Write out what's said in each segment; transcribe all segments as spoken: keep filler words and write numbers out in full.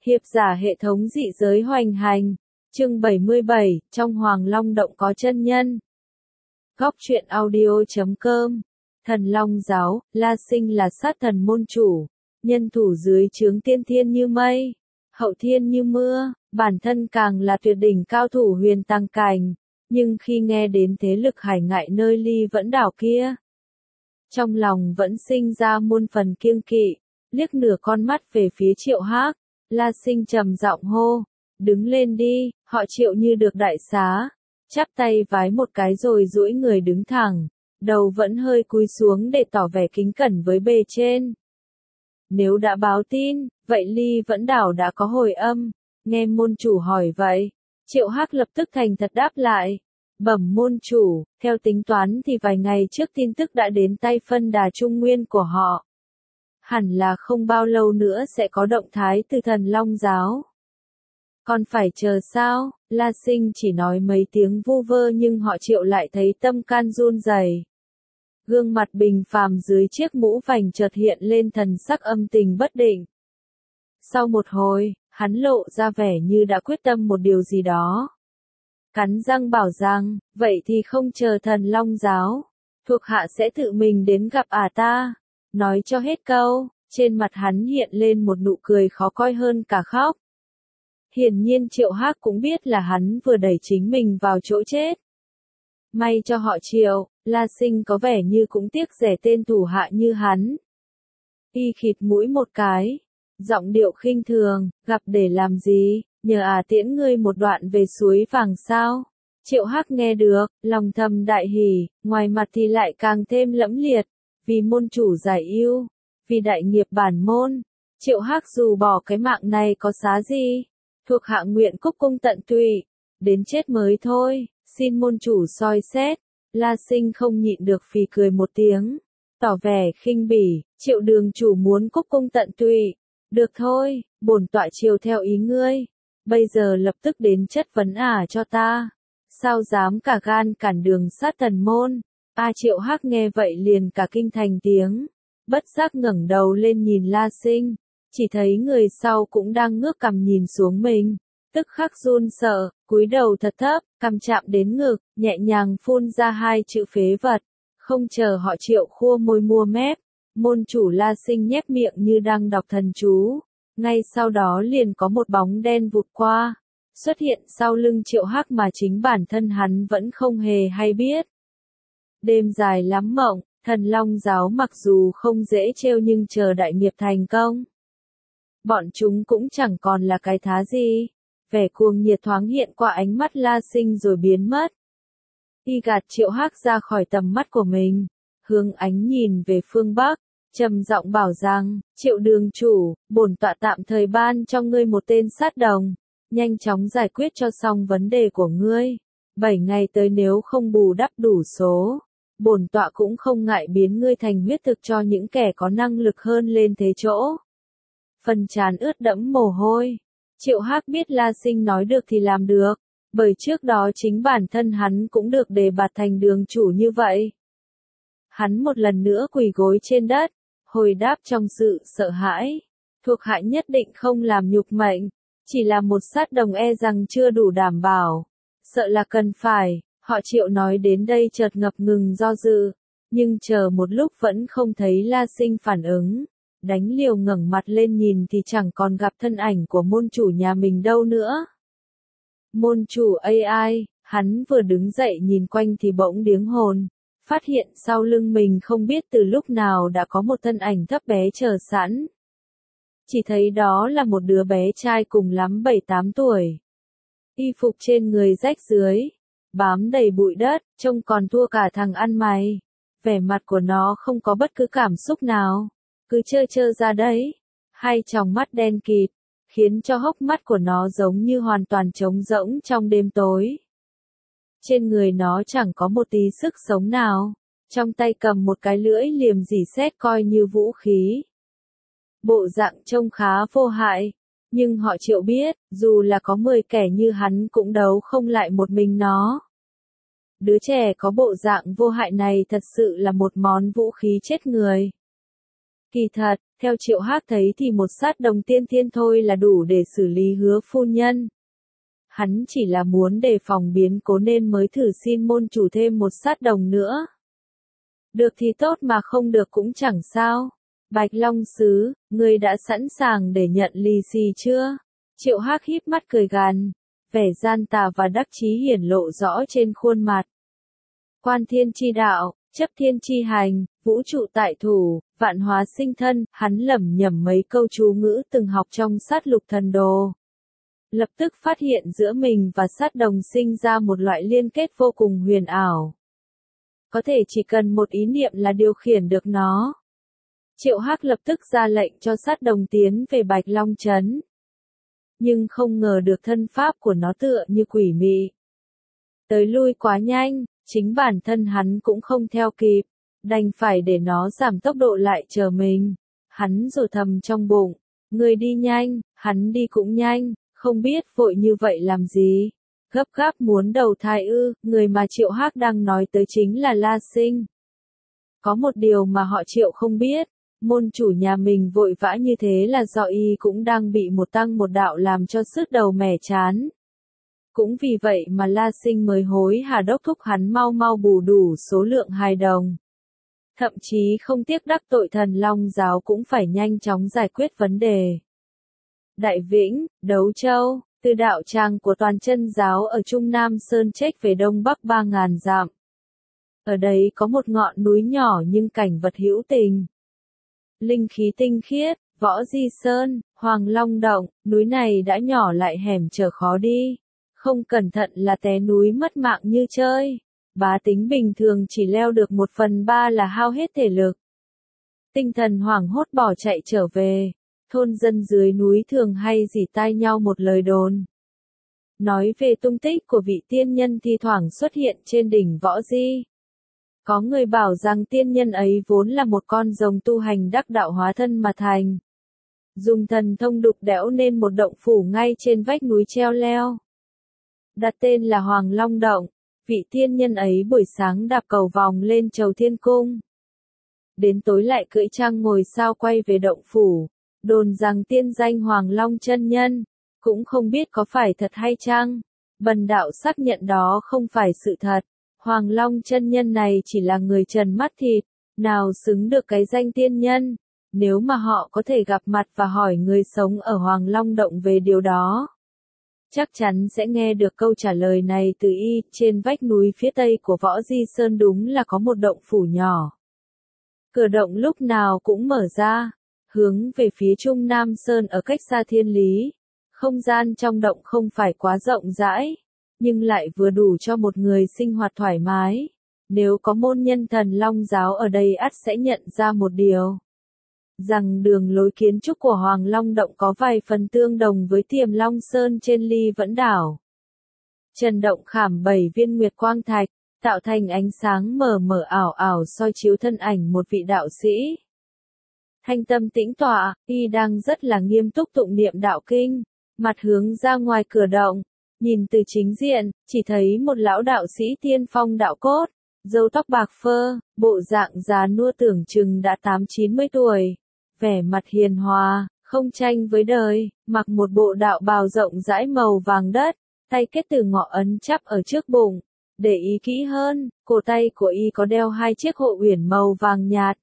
Hiệp giả hệ thống dị giới hoành hành. Chương bảy mươi bảy, trong Hoàng Long Động có chân nhân. Góc truyện audio chấm com. Thần Long giáo, La Sinh là sát thần môn chủ, nhân thủ dưới trướng tiên thiên như mây, hậu thiên như mưa, bản thân càng là tuyệt đỉnh cao thủ huyền tăng cảnh, nhưng khi nghe đến thế lực hải ngại nơi ly vẫn đảo kia, trong lòng vẫn sinh ra muôn phần kiêng kỵ, liếc nửa con mắt về phía Triệu Hắc, La Sinh trầm giọng hô, đứng lên đi, họ Triệu như được đại xá, chắp tay vái một cái rồi duỗi người đứng thẳng, đầu vẫn hơi cúi xuống để tỏ vẻ kính cẩn với bề trên. Nếu đã báo tin, vậy ly vẫn đảo đã có hồi âm, nghe môn chủ hỏi vậy, Triệu Hắc lập tức thành thật đáp lại. Bẩm môn chủ, theo tính toán thì vài ngày trước tin tức đã đến tay phân đà trung nguyên của họ. Hẳn là không bao lâu nữa sẽ có động thái từ thần Long giáo. Còn phải chờ sao? La Sinh chỉ nói mấy tiếng vu vơ nhưng họ Triệu lại thấy tâm can run rẩy. Gương mặt bình phàm dưới chiếc mũ vành chợt hiện lên thần sắc âm tình bất định. Sau một hồi, hắn lộ ra vẻ như đã quyết tâm một điều gì đó. Cắn răng bảo rằng, vậy thì không chờ thần Long giáo, thuộc hạ sẽ tự mình đến gặp ả ta. Nói cho hết câu, trên mặt hắn hiện lên một nụ cười khó coi hơn cả khóc. Hiển nhiên Triệu Hắc cũng biết là hắn vừa đẩy chính mình vào chỗ chết. May cho họ Triệu, La Sinh có vẻ như cũng tiếc rẻ tên thủ hạ như hắn. Y khịt mũi một cái, giọng điệu khinh thường, gặp để làm gì, nhờ à tiễn ngươi một đoạn về suối vàng sao. Triệu Hắc nghe được, lòng thầm đại hỉ, ngoài mặt thì lại càng thêm lẫm liệt, vì môn chủ giải ưu, vì đại nghiệp bản môn. Triệu Hắc dù bỏ cái mạng này có giá gì, thuộc hạ nguyện cúc cung tận tụy, đến chết mới thôi, xin môn chủ soi xét. La Sinh không nhịn được phì cười một tiếng, tỏ vẻ khinh bỉ, Triệu đường chủ muốn cúc cung tận tụy, được thôi, bổn tọa chiều theo ý ngươi, bây giờ lập tức đến chất vấn ả cho ta, sao dám cả gan cản đường sát thần môn. A Triệu Hắc nghe vậy liền cả kinh thành tiếng, bất giác ngẩng đầu lên nhìn La Sinh, chỉ thấy người sau cũng đang ngước cằm nhìn xuống mình, tức khắc run sợ, cúi đầu thật thấp, cằm chạm đến ngực, nhẹ nhàng phun ra hai chữ phế vật, không chờ họ Triệu khua môi mua mép, môn chủ La Sinh nhếch miệng như đang đọc thần chú, ngay sau đó liền có một bóng đen vụt qua, xuất hiện sau lưng Triệu Hắc mà chính bản thân hắn vẫn không hề hay biết. Đêm dài lắm mộng, thần Long giáo mặc dù không dễ trêu nhưng chờ đại nghiệp thành công, bọn chúng cũng chẳng còn là cái thá gì. Vẻ cuồng nhiệt thoáng hiện qua ánh mắt La Sinh rồi biến mất. Y gạt Triệu Hắc ra khỏi tầm mắt của mình, hướng ánh nhìn về phương Bắc, trầm giọng bảo rằng, Triệu đường chủ, bổn tọa tạm thời ban cho ngươi một tên sát đồng, nhanh chóng giải quyết cho xong vấn đề của ngươi. Bảy ngày tới nếu không bù đắp đủ số, bổn tọa cũng không ngại biến ngươi thành huyết thực cho những kẻ có năng lực hơn lên thế chỗ. Phần trán ướt đẫm mồ hôi. Triệu Hắc biết La Sinh nói được thì làm được, bởi trước đó chính bản thân hắn cũng được đề bạt thành đường chủ như vậy. Hắn một lần nữa quỳ gối trên đất, hồi đáp trong sự sợ hãi, thuộc hạ nhất định không làm nhục mệnh, chỉ là một sát đồng e rằng chưa đủ đảm bảo, sợ là cần phải. Họ Triệu nói đến đây chợt ngập ngừng do dự, nhưng chờ một lúc vẫn không thấy La Sinh phản ứng. Đánh liều ngẩng mặt lên nhìn thì chẳng còn gặp thân ảnh của môn chủ nhà mình đâu nữa. Môn chủ a i, hắn vừa đứng dậy nhìn quanh thì bỗng điếng hồn, phát hiện sau lưng mình không biết từ lúc nào đã có một thân ảnh thấp bé chờ sẵn. Chỉ thấy đó là một đứa bé trai cùng lắm bảy tám tuổi. Y phục trên người rách rưới, bám đầy bụi đất, trông còn thua cả thằng ăn mày. Vẻ mặt của nó không có bất cứ cảm xúc nào, cứ trơ trơ ra đấy, hai tròng mắt đen kịt, khiến cho hốc mắt của nó giống như hoàn toàn trống rỗng trong đêm tối. Trên người nó chẳng có một tí sức sống nào, trong tay cầm một cái lưỡi liềm rỉ sét coi như vũ khí. Bộ dạng trông khá vô hại, nhưng họ Triệu biết, dù là có mười kẻ như hắn cũng đấu không lại một mình nó. Đứa trẻ có bộ dạng vô hại này thật sự là một món vũ khí chết người. Kỳ thật, Theo Triệu Hắc thấy thì một sát đồng tiên thiên thôi là đủ để xử lý Hứa phu nhân. Hắn chỉ là muốn đề phòng biến cố nên mới thử xin môn chủ thêm một sát đồng nữa. Được thì tốt mà không được cũng chẳng sao. Bạch Long Sứ, ngươi đã sẵn sàng để nhận lì xì chưa? Triệu Hắc híp mắt cười gằn, vẻ gian tà và đắc chí hiển lộ rõ trên khuôn mặt. Quan thiên chi đạo, chấp thiên chi hành, vũ trụ tại thủ, vạn hóa sinh thân, hắn lẩm nhẩm mấy câu chú ngữ từng học trong sát lục thần đồ. Lập tức phát hiện giữa mình và sát đồng sinh ra một loại liên kết vô cùng huyền ảo. Có thể chỉ cần một ý niệm là điều khiển được nó. Triệu Hắc lập tức ra lệnh cho sát đồng tiến về Bạch Long Trấn. Nhưng không ngờ được thân pháp của nó tựa như quỷ mị. Tới lui quá nhanh, chính bản thân hắn cũng không theo kịp, đành phải để nó giảm tốc độ lại chờ mình. Hắn rồi thầm trong bụng, người đi nhanh, hắn đi cũng nhanh, không biết vội như vậy làm gì. Gấp gáp muốn đầu thai ư, người mà Triệu Hắc đang nói tới chính là La Sinh. Có một điều mà họ Triệu không biết, môn chủ nhà mình vội vã như thế là do y cũng đang bị một tăng một đạo làm cho sứt đầu mẻ chán. Cũng vì vậy mà La Sinh mới hối hả đốc thúc hắn mau mau bù đủ số lượng hài đồng. Thậm chí không tiếc đắc tội Thần Long giáo cũng phải nhanh chóng giải quyết vấn đề. Đại Vĩnh, Đấu Châu, từ đạo tràng của toàn chân giáo ở Trung Nam Sơn Trách về Đông Bắc ba ngàn dặm. Ở đây có một ngọn núi nhỏ nhưng cảnh vật hữu tình. Linh khí tinh khiết, Võ Di Sơn, Hoàng Long Động, núi này đã nhỏ lại hẻm trở khó đi. Không cẩn thận là té núi mất mạng như chơi. Bá tính bình thường chỉ leo được một phần ba là hao hết thể lực. Tinh thần hoảng hốt bỏ chạy trở về. Thôn dân dưới núi thường hay rỉ tai nhau một lời đồn. Nói về tung tích của vị tiên nhân thi thoảng xuất hiện trên đỉnh Võ Di. Có người bảo rằng tiên nhân ấy vốn là một con rồng tu hành đắc đạo hóa thân mà thành. Dùng thần thông đục đẽo nên một động phủ ngay trên vách núi treo leo. Đặt tên là Hoàng Long Động, vị tiên nhân ấy buổi sáng đạp cầu vòng lên chầu thiên cung. Đến tối lại cưỡi trăng ngồi sao quay về động phủ, đồn rằng tiên danh Hoàng Long chân nhân, cũng không biết có phải thật hay chăng. Bần đạo xác nhận đó không phải sự thật. Hoàng Long chân nhân này chỉ là người trần mắt thịt, nào xứng được cái danh tiên nhân. Nếu mà họ có thể gặp mặt và hỏi người sống ở Hoàng Long Động về điều đó, chắc chắn sẽ nghe được câu trả lời này từ y. Trên vách núi phía tây của Võ Di Sơn đúng là có một động phủ nhỏ. Cửa động lúc nào cũng mở ra, hướng về phía Trung Nam Sơn ở cách xa thiên lý. Không gian trong động không phải quá rộng rãi, nhưng lại vừa đủ cho một người sinh hoạt thoải mái. Nếu có môn nhân Thần Long giáo ở đây ắt sẽ nhận ra một điều. Rằng đường lối kiến trúc của Hoàng Long Động có vài phần tương đồng với Tiềm Long Sơn trên Ly Vẫn Đảo. Trần động khảm bảy viên nguyệt quang thạch, tạo thành ánh sáng mờ mờ ảo ảo soi chiếu thân ảnh một vị đạo sĩ. Thanh tâm tĩnh tọa, y đang rất là nghiêm túc tụng niệm đạo kinh, mặt hướng ra ngoài cửa động. Nhìn từ chính diện, chỉ thấy một lão đạo sĩ tiên phong đạo cốt, râu tóc bạc phơ, bộ dạng già nua tưởng chừng đã tám chín mươi tuổi, vẻ mặt hiền hòa, không tranh với đời, mặc một bộ đạo bào rộng rãi màu vàng đất, tay kết từ ngọ ấn chắp ở trước bụng. Để ý kỹ hơn, cổ tay của y có đeo hai chiếc hộ uyển màu vàng nhạt.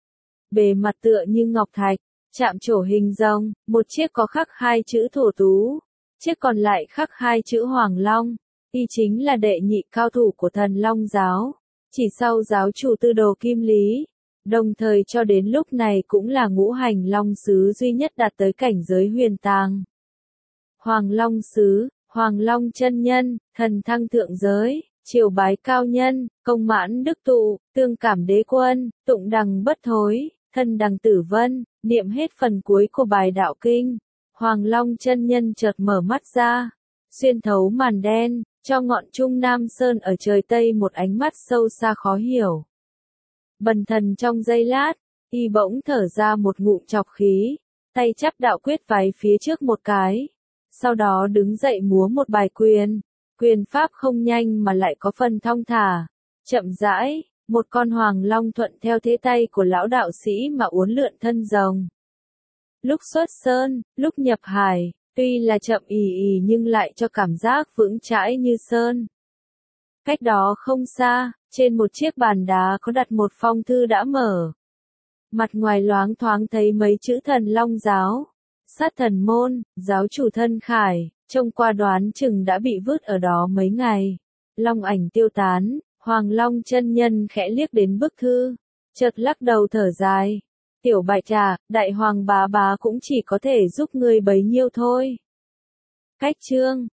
Bề mặt tựa như ngọc thạch, chạm trổ hình rồng, một chiếc có khắc hai chữ thổ tú. Chiếc còn lại khắc hai chữ Hoàng Long, y chính là đệ nhị cao thủ của Thần Long giáo, chỉ sau giáo chủ Tư Đồ Kim Lý, đồng thời cho đến lúc này cũng là ngũ hành long sứ duy nhất đạt tới cảnh giới huyền tàng. Hoàng Long sứ, Hoàng Long chân nhân, thần thăng thượng giới, triều bái cao nhân, công mãn đức tụ, tương cảm đế quân, tụng đằng bất thối, thân đằng tử vân, niệm hết phần cuối của bài đạo kinh. Hoàng Long chân nhân chợt mở mắt ra, xuyên thấu màn đen, cho ngọn Trung Nam Sơn ở trời Tây một ánh mắt sâu xa khó hiểu. Bần thần trong giây lát, y bỗng thở ra một ngụm chọc khí, tay chắp đạo quyết vái phía trước một cái, sau đó đứng dậy múa một bài quyền, quyền pháp không nhanh mà lại có phần thong thả, chậm rãi, một con hoàng long thuận theo thế tay của lão đạo sĩ mà uốn lượn thân rồng. lúc xuất sơn, lúc nhập hải, tuy là chậm ì ì nhưng lại cho cảm giác vững chãi như sơn. Cách đó không xa, trên một chiếc bàn đá có đặt một phong thư đã mở. Mặt ngoài loáng thoáng thấy mấy chữ Thần Long giáo, sát thần môn, giáo chủ thân khải, trông qua đoán chừng đã bị vứt ở đó mấy ngày. Long ảnh tiêu tán, Hoàng Long chân nhân khẽ liếc đến bức thư, chợt lắc đầu thở dài. Tiểu Bạch à, đại hoàng bá bá cũng chỉ có thể giúp ngươi bấy nhiêu thôi. Cách chương